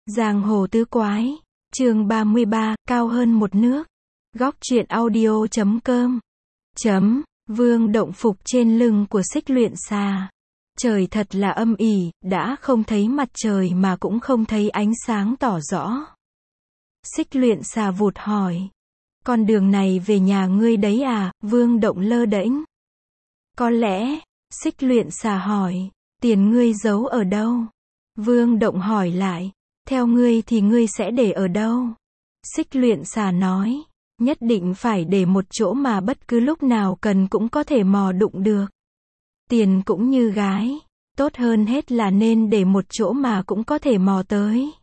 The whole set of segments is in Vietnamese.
Giang hồ tứ quái, chương 33, cao hơn một nước. Góc truyện audio.com. Vương Động phục trên lưng của Xích Luyện Xà. Trời thật là âm ỉ, đã không thấy mặt trời mà cũng không thấy ánh sáng tỏ rõ. Xích Luyện Xà vụt hỏi. Con đường này về nhà ngươi đấy à? Vương Động lơ đễnh. Có lẽ, Xích Luyện Xà hỏi, tiền ngươi giấu ở đâu? Vương Động hỏi lại, theo ngươi thì ngươi sẽ để ở đâu? Xích Luyện Xà nói, nhất định phải để một chỗ mà bất cứ lúc nào cần cũng có thể mò đụng được. Tiền cũng như gái, tốt hơn hết là nên để một chỗ mà cũng có thể mò tới.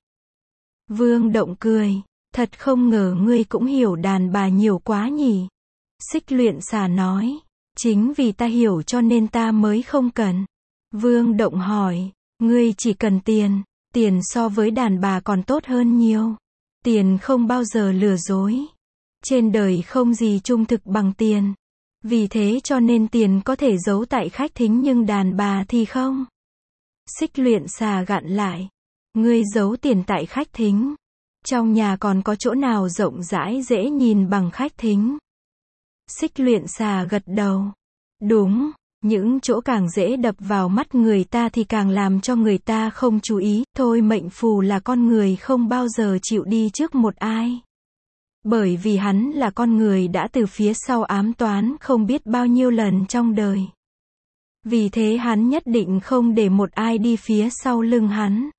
Vương Động cười, thật không ngờ ngươi cũng hiểu đàn bà nhiều quá nhỉ. Xích Luyện Xà nói, chính vì ta hiểu cho nên ta mới không cần. Vương Động hỏi, ngươi chỉ cần tiền, tiền so với đàn bà còn tốt hơn nhiều. Tiền không bao giờ lừa dối. Trên đời không gì trung thực bằng tiền. Vì thế cho nên tiền có thể giấu tại khách thính nhưng đàn bà thì không. Xích Luyện Xà gặn lại, ngươi giấu tiền tại khách thính. Trong nhà còn có chỗ nào rộng rãi dễ nhìn bằng khách thính? Xích Luyện Xà gật đầu. Đúng, những chỗ càng dễ đập vào mắt người ta thì càng làm cho người ta không chú ý. Thôi mệnh phù là con người không bao giờ chịu đi trước một ai. Bởi vì hắn là con người đã từ phía sau ám toán không biết bao nhiêu lần trong đời. Vì thế hắn nhất định không để một ai đi phía sau lưng hắn.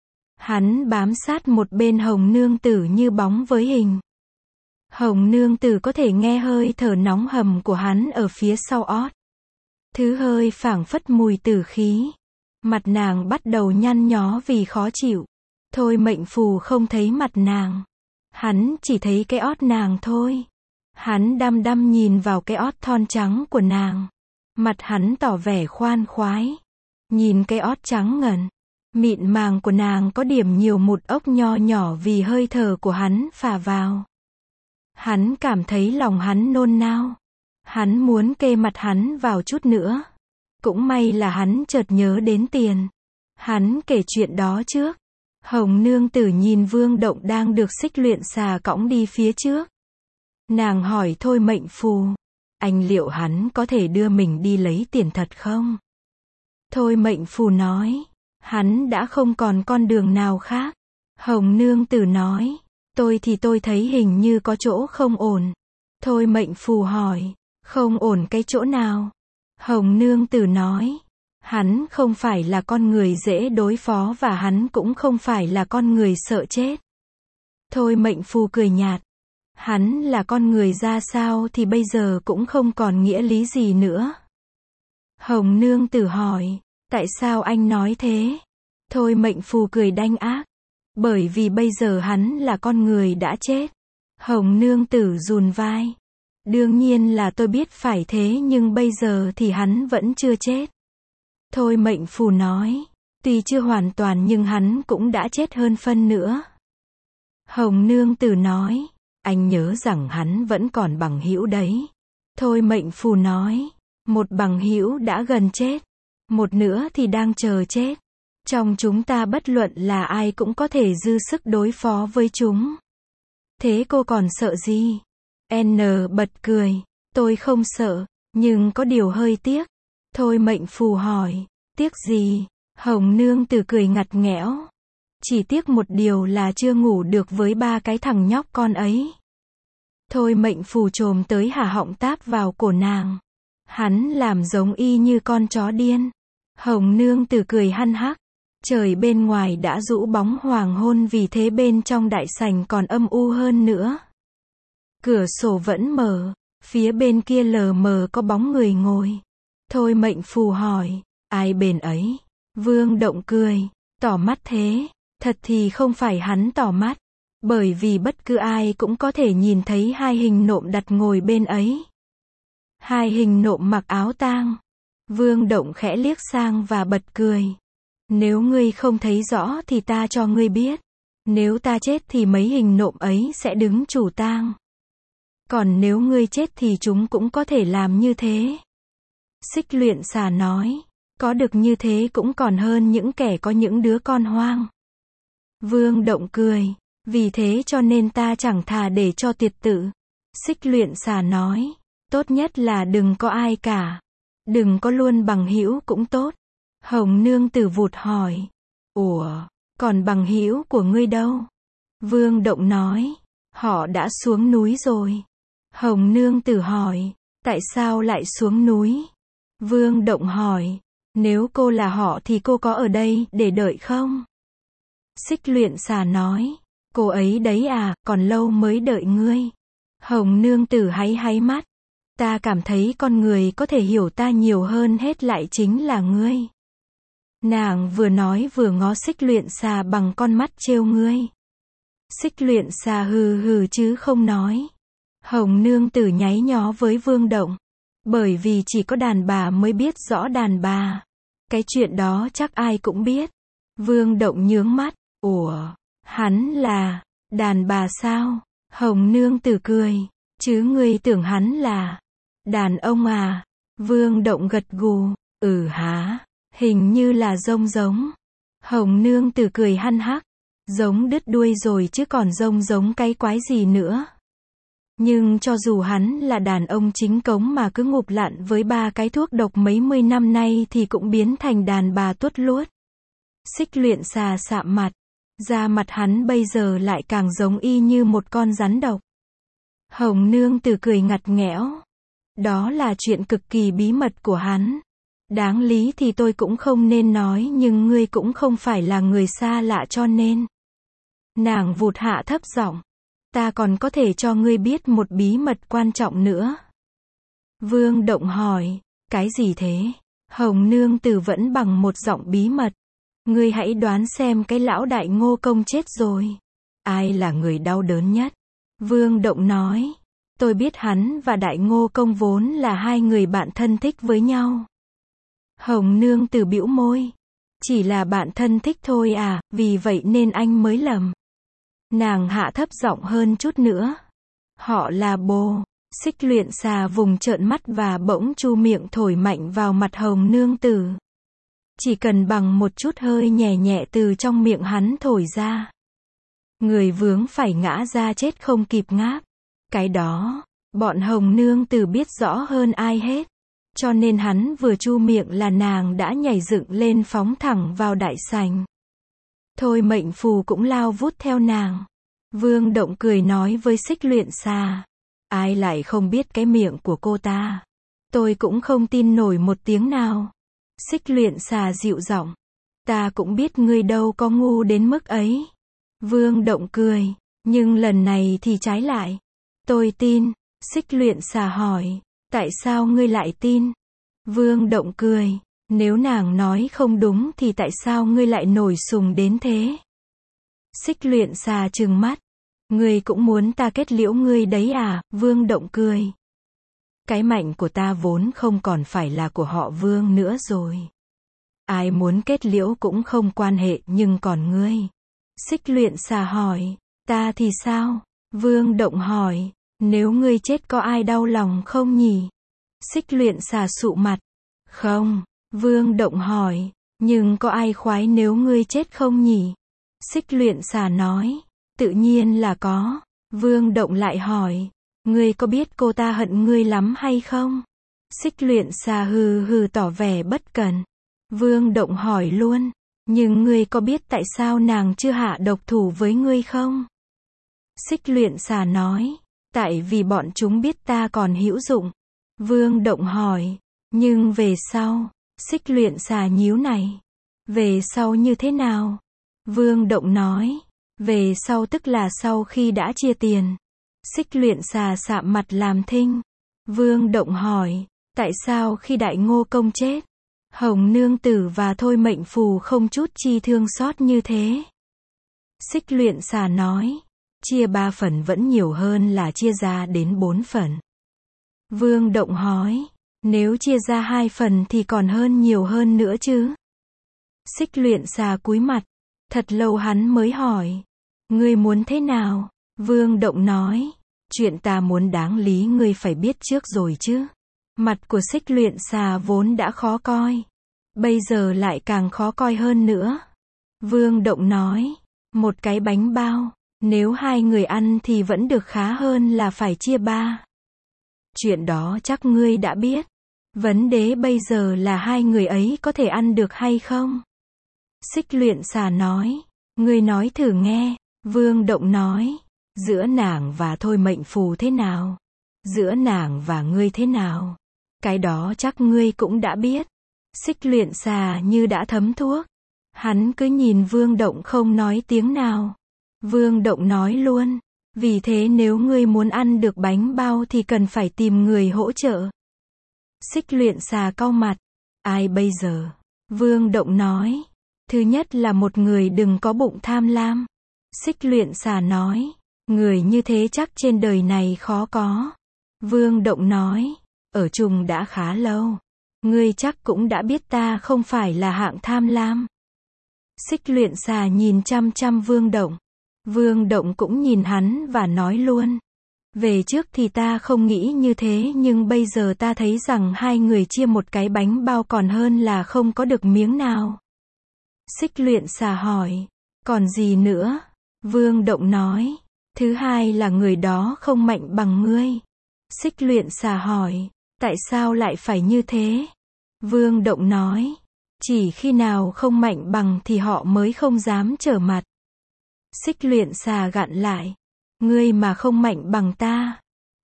Hắn bám sát một bên Hồng Nương Tử như bóng với hình. Hồng Nương Tử có thể nghe hơi thở nóng hầm của hắn ở phía sau ót. Thứ hơi phảng phất mùi tử khí. Mặt nàng bắt đầu nhăn nhó vì khó chịu. Thôi mệnh phù không thấy mặt nàng. Hắn chỉ thấy cái ót nàng thôi. Hắn đăm đăm nhìn vào cái ót thon trắng của nàng. Mặt hắn tỏ vẻ khoan khoái. Nhìn cái ót trắng ngần, mịn màng của nàng có điểm nhiều mụn ốc nho nhỏ vì hơi thở của hắn phả vào. Hắn cảm thấy lòng hắn nôn nao. Hắn muốn kê mặt hắn vào chút nữa. Cũng may là hắn chợt nhớ đến tiền. Hắn kể chuyện đó trước. Hồng Nương Tử nhìn Vương Động đang được Xích Luyện Xà cõng đi phía trước. Nàng hỏi thôi mệnh phù, anh liệu hắn có thể đưa mình đi lấy tiền thật không? Thôi mệnh phù nói, hắn đã không còn con đường nào khác. Hồng Nương Tử nói, tôi thấy hình như có chỗ không ổn. Thôi mệnh phù hỏi, không ổn cái chỗ nào? Hồng Nương Tử nói, hắn không phải là con người dễ đối phó và hắn cũng không phải là con người sợ chết. Thôi mệnh phù cười nhạt. Hắn là con người ra sao thì bây giờ cũng không còn nghĩa lý gì nữa. Hồng Nương Tử hỏi, tại sao anh nói thế? Thôi mệnh phù cười đanh ác. Bởi vì bây giờ hắn là con người đã chết. Hồng Nương Tử rùn vai. Đương nhiên là tôi biết phải thế nhưng bây giờ thì hắn vẫn chưa chết. Thôi mệnh phù nói, tuy chưa hoàn toàn nhưng hắn cũng đã chết hơn phân nữa. Hồng Nương Tử nói, anh nhớ rằng hắn vẫn còn bằng hữu đấy. Thôi mệnh phù nói, một bằng hữu đã gần chết, một nữa thì đang chờ chết. Trong chúng ta bất luận là ai cũng có thể dư sức đối phó với chúng. Thế cô còn sợ gì? N bật cười, tôi không sợ, nhưng có điều hơi tiếc. Thôi mệnh phù hỏi, tiếc gì? Hồng Nương Tử cười ngặt nghẽo. Chỉ tiếc một điều là chưa ngủ được với ba cái thằng nhóc con ấy. Thôi mệnh phù chồm tới hả họng táp vào cổ nàng. Hắn làm giống y như con chó điên. Hồng Nương Tử cười hăn hắc. Trời bên ngoài đã rũ bóng hoàng hôn vì thế bên trong đại sảnh còn âm u hơn nữa. Cửa sổ vẫn mở, phía bên kia lờ mờ có bóng người ngồi. Thôi mệnh phù hỏi, ai bên ấy? Vương Động cười, tỏ mắt thế. Thật thì không phải hắn tỏ mắt. Bởi vì bất cứ ai cũng có thể nhìn thấy hai hình nộm đặt ngồi bên ấy. Hai hình nộm mặc áo tang. Vương Động khẽ liếc sang và bật cười. Nếu ngươi không thấy rõ thì ta cho ngươi biết. Nếu ta chết thì mấy hình nộm ấy sẽ đứng chủ tang. Còn nếu ngươi chết thì chúng cũng có thể làm như thế. Xích Luyện Xà nói, có được như thế cũng còn hơn những kẻ có những đứa con hoang. Vương Động cười. Vì thế cho nên ta chẳng thà để cho tiệt tự. Xích Luyện Xà nói. Tốt nhất là đừng có ai cả. Đừng có luôn bằng hữu cũng tốt. Hồng Nương Tử vụt hỏi. Ủa, còn bằng hữu của ngươi đâu? Vương Động nói. Họ đã xuống núi rồi. Hồng Nương Tử hỏi. Tại sao lại xuống núi? Vương Động hỏi. Nếu cô là họ thì cô có ở đây để đợi không? Xích Luyện Xà nói. Cô ấy đấy à, còn lâu mới đợi ngươi. Hồng Nương Tử háy háy mắt. Ta cảm thấy con người có thể hiểu ta nhiều hơn hết lại chính là ngươi. Nàng vừa nói vừa ngó Xích Luyện Xà bằng con mắt trêu ngươi. Xích Luyện Xà hừ hừ chứ không nói. Hồng Nương Tử nháy nhó với Vương Động. Bởi vì chỉ có đàn bà mới biết rõ đàn bà. Cái chuyện đó chắc ai cũng biết. Vương Động nhướng mắt. Ủa, hắn là đàn bà sao? Hồng Nương Tử cười. Chứ ngươi tưởng hắn là đàn ông à? Vương Động gật gù. Hả? Hình như là giống. Hồng Nương Tử cười hăn hắc. Giống đứt đuôi rồi chứ còn giống cái quái gì nữa. Nhưng cho dù hắn là đàn ông chính cống mà cứ ngụp lặn với 3 cái thuốc độc mấy mươi năm nay thì cũng biến thành đàn bà tuốt luốt. Xích Luyện Xà sạm mặt. Da mặt hắn bây giờ lại càng giống y như một con rắn độc. Hồng Nương Tử cười ngặt nghẽo. Đó là chuyện cực kỳ bí mật của hắn. Đáng lý thì tôi cũng không nên nói nhưng ngươi cũng không phải là người xa lạ cho nên. Nàng vụt hạ thấp giọng. Ta còn có thể cho ngươi biết một bí mật quan trọng nữa. Vương Động hỏi. Cái gì thế? Hồng Nương Tử vẫn bằng một giọng bí mật. Ngươi hãy đoán xem cái lão Đại Ngô Công chết rồi. Ai là người đau đớn nhất? Vương Động nói. Tôi biết hắn và Đại Ngô Công vốn là hai người bạn thân thích với nhau. Hồng Nương Tử bĩu môi. Chỉ là bạn thân thích thôi à, vì vậy nên anh mới lầm. Nàng hạ thấp giọng hơn chút nữa. Họ là bồ. Xích Luyện Xà vùng trợn mắt và bỗng chu miệng thổi mạnh vào mặt Hồng Nương Tử. Chỉ cần bằng một chút hơi nhẹ nhẹ từ trong miệng hắn thổi ra. Người vướng phải ngã ra chết không kịp ngáp. Cái đó, bọn Hồng Nương Tử biết rõ hơn ai hết. Cho nên hắn vừa chu miệng là nàng đã nhảy dựng lên phóng thẳng vào đại sảnh. Thôi Mệnh Phù cũng lao vút theo nàng. Vương Động cười nói với Xích Luyện Xà. Ai lại không biết cái miệng của cô ta? Tôi cũng không tin nổi một tiếng nào. Xích Luyện Xà dịu giọng. Ta cũng biết ngươi đâu có ngu đến mức ấy. Vương Động cười. Nhưng lần này thì trái lại. Tôi tin. Xích Luyện Xà hỏi. Tại sao ngươi lại tin? Vương Động cười. Nếu nàng nói không đúng thì tại sao ngươi lại nổi sùng đến thế? Xích Luyện Xà trừng mắt. Ngươi cũng muốn ta kết liễu ngươi đấy à? Vương Động cười. Cái mạnh của ta vốn không còn phải là của họ Vương nữa rồi. Ai muốn kết liễu cũng không quan hệ, nhưng còn ngươi? Xích Luyện Xà hỏi. Ta thì sao? Vương Động hỏi. Nếu ngươi chết có ai đau lòng không nhỉ? Xích Luyện Xà sụ mặt. Không. Vương Động hỏi. Nhưng có ai khoái nếu ngươi chết không nhỉ? Xích Luyện Xà nói. Tự nhiên là có. Vương Động lại hỏi. Ngươi có biết cô ta hận ngươi lắm hay không? Xích Luyện Xà hừ hừ tỏ vẻ bất cần. Vương Động hỏi luôn. Nhưng ngươi có biết tại sao nàng chưa hạ độc thủ với ngươi không? Xích Luyện Xà nói. Tại vì bọn chúng biết ta còn hữu dụng. Vương Động hỏi. Nhưng về sau? Xích Luyện Xà nhíu này. Về sau như thế nào? Vương Động nói. Về sau tức là sau khi đã chia tiền. Xích Luyện Xà sạm mặt làm thinh. Vương Động hỏi. Tại sao khi Đại Ngô Công chết, Hồng Nương Tử và Thôi Mệnh Phù không chút chi thương xót như thế? Xích Luyện Xà nói. Chia 3 phần vẫn nhiều hơn là chia ra đến 4 phần. Vương Động hỏi. Nếu chia ra 2 phần thì còn hơn nhiều hơn nữa chứ? Xích Luyện Xà cúi mặt. Thật lâu hắn mới hỏi. Ngươi muốn thế nào? Vương Động nói. Chuyện ta muốn đáng lý ngươi phải biết trước rồi chứ. Mặt của Xích Luyện Xà vốn đã khó coi. Bây giờ lại càng khó coi hơn nữa. Vương Động nói. Một cái bánh bao, nếu hai người ăn thì vẫn được khá hơn là phải chia ba. Chuyện đó chắc ngươi đã biết. Vấn đề bây giờ là hai người ấy có thể ăn được hay không? Xích Luyện Xà nói. Ngươi nói thử nghe. Vương Động nói. Giữa nàng và Thôi Mệnh Phù thế nào? Giữa nàng và ngươi thế nào? Cái đó chắc ngươi cũng đã biết. Xích Luyện Xà như đã thấm thuốc. Hắn cứ nhìn Vương Động không nói tiếng nào. Vương Động nói luôn. Vì thế nếu ngươi muốn ăn được bánh bao thì cần phải tìm người hỗ trợ. Xích Luyện Xà cau mặt. Ai bây giờ? Vương Động nói. Thứ nhất là một người đừng có bụng tham lam. Xích Luyện Xà nói. Người như thế chắc trên đời này khó có. Vương Động nói. Ở chung đã khá lâu. Ngươi chắc cũng đã biết ta không phải là hạng tham lam. Xích Luyện Xà nhìn chăm chăm Vương Động. Vương Động cũng nhìn hắn và nói luôn. Về trước thì ta không nghĩ như thế nhưng bây giờ ta thấy rằng hai người chia một cái bánh bao còn hơn là không có được miếng nào. Xích Luyện Xà hỏi. Còn gì nữa? Vương Động nói. Thứ hai là người đó không mạnh bằng ngươi. Xích Luyện Xà hỏi. Tại sao lại phải như thế? Vương Động nói. Chỉ khi nào không mạnh bằng thì họ mới không dám trở mặt. Xích Luyện Xà gặn lại. Ngươi mà không mạnh bằng ta.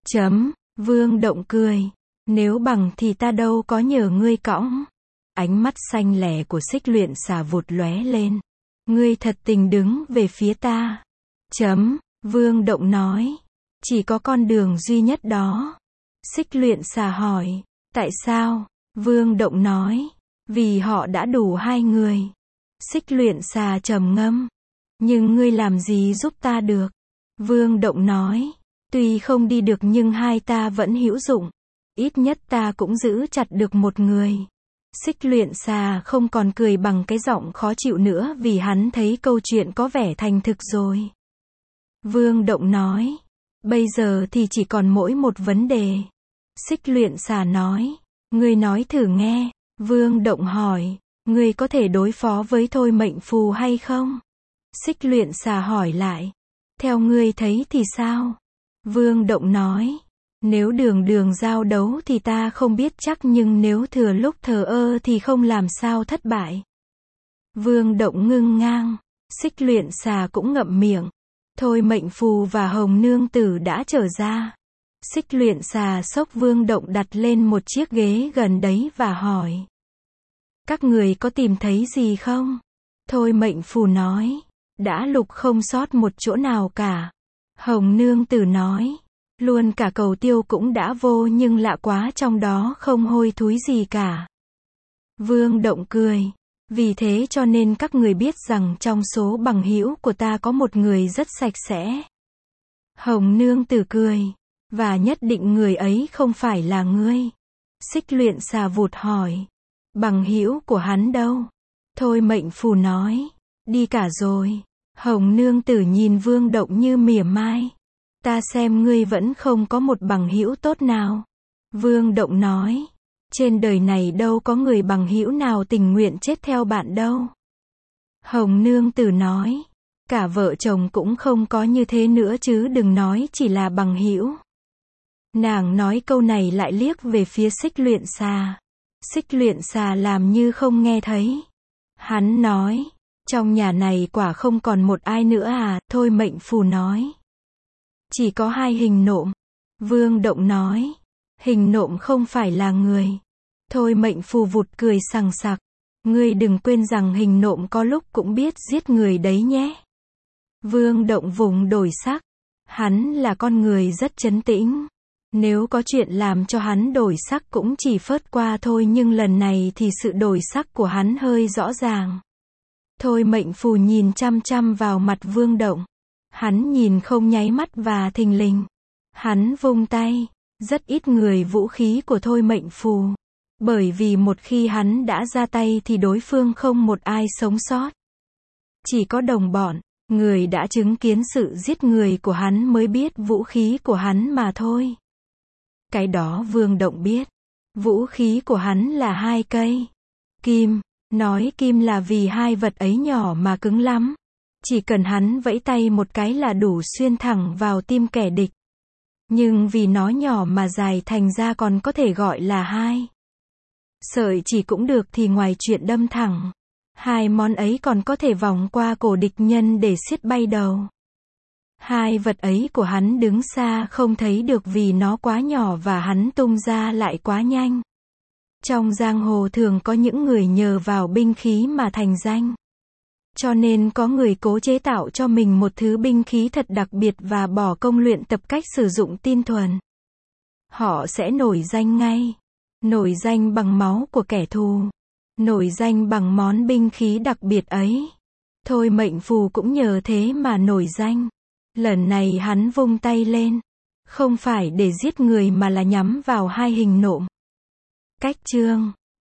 Vương Động cười. Nếu bằng thì ta đâu có nhờ ngươi cõng. Ánh mắt xanh lẻ của Xích Luyện Xà vụt lóe lên. Ngươi thật tình đứng về phía ta. Vương Động nói. Chỉ có con đường duy nhất đó. Xích Luyện Xà hỏi. Tại sao? Vương Động nói. Vì họ đã đủ hai người. Xích Luyện Xà trầm ngâm. Nhưng ngươi làm gì giúp ta được? Vương Động nói. Tuy không đi được nhưng hai ta vẫn hữu dụng. Ít nhất ta cũng giữ chặt được một người. Xích Luyện Xà không còn cười bằng cái giọng khó chịu nữa vì hắn thấy câu chuyện có vẻ thành thực rồi. Vương Động nói. Bây giờ thì chỉ còn mỗi một vấn đề. Xích Luyện Xà nói. Ngươi nói thử nghe. Vương Động hỏi. Ngươi có thể đối phó với Thôi Mệnh Phù hay không? Xích Luyện Xà hỏi lại. Theo ngươi thấy thì sao? Vương Động nói. Nếu đường giao đấu thì ta không biết chắc nhưng nếu thừa lúc thờ ơ thì không làm sao thất bại. Vương Động ngưng ngang. Xích Luyện Xà cũng ngậm miệng. Thôi Mệnh Phù và Hồng Nương Tử đã trở ra. Xích Luyện Xà xốc Vương Động đặt lên một chiếc ghế gần đấy và hỏi. Các người có tìm thấy gì không? Thôi Mệnh Phù nói. Đã lục không sót một chỗ nào cả. Hồng Nương Tử nói. Luôn cả cầu tiêu cũng đã vô nhưng lạ quá trong đó không hôi thối gì cả. Vương Động cười. Vì thế cho nên các người biết rằng trong số bằng hữu của ta có một người rất sạch sẽ. Hồng Nương Tử cười. Và nhất định người ấy không phải là ngươi. Xích Luyện Xà vụt hỏi. Bằng hữu của hắn đâu? Thôi Mệnh Phù nói. Đi cả rồi. Hồng Nương Tử nhìn Vương Động như mỉa mai. Ta xem ngươi vẫn không có một bằng hữu tốt nào. Vương Động nói. Trên đời này đâu có người bằng hữu nào tình nguyện chết theo bạn đâu. Hồng Nương Tử nói. Cả vợ chồng cũng không có như thế nữa chứ đừng nói chỉ là bằng hữu. Nàng nói câu này lại liếc về phía Xích Luyện Xà. Xích Luyện Xà làm như không nghe thấy. Hắn nói. Trong nhà này quả không còn một ai nữa à? Thôi Mệnh Phù nói. Chỉ có hai hình nộm. Vương Động nói. Hình nộm không phải là người. Thôi Mệnh Phù vụt cười sằng sặc. Ngươi đừng quên rằng hình nộm có lúc cũng biết giết người đấy nhé. Vương Động vùng đổi sắc. Hắn là con người rất trấn tĩnh. Nếu có chuyện làm cho hắn đổi sắc cũng chỉ phớt qua thôi nhưng lần này thì sự đổi sắc của hắn hơi rõ ràng. Thôi Mệnh Phù nhìn chăm chăm vào mặt Vương Động. Hắn nhìn không nháy mắt và thình lình. Hắn vung tay. Rất ít người vũ khí của Thôi Mệnh Phù. Bởi vì một khi hắn đã ra tay thì đối phương không một ai sống sót. Chỉ có đồng bọn, người đã chứng kiến sự giết người của hắn mới biết vũ khí của hắn mà thôi. Cái đó Vương Động biết. Vũ khí của hắn là hai cây kim. Nói kim là vì hai vật ấy nhỏ mà cứng lắm. Chỉ cần hắn vẫy tay một cái là đủ xuyên thẳng vào tim kẻ địch. Nhưng vì nó nhỏ mà dài thành ra còn có thể gọi là hai sợi chỉ cũng được thì ngoài chuyện đâm thẳng, hai món ấy còn có thể vòng qua cổ địch nhân để xiết bay đầu. Hai vật ấy của hắn đứng xa không thấy được vì nó quá nhỏ và hắn tung ra lại quá nhanh. Trong giang hồ thường có những người nhờ vào binh khí mà thành danh. Cho nên có người cố chế tạo cho mình một thứ binh khí thật đặc biệt và bỏ công luyện tập cách sử dụng tin thuần. Họ sẽ nổi danh ngay. Nổi danh bằng máu của kẻ thù. Nổi danh bằng món binh khí đặc biệt ấy. Thôi mệnh phù cũng nhờ thế mà nổi danh. Lần này hắn vung tay lên. Không phải để giết người mà là nhắm vào hai hình nộm. Cách chương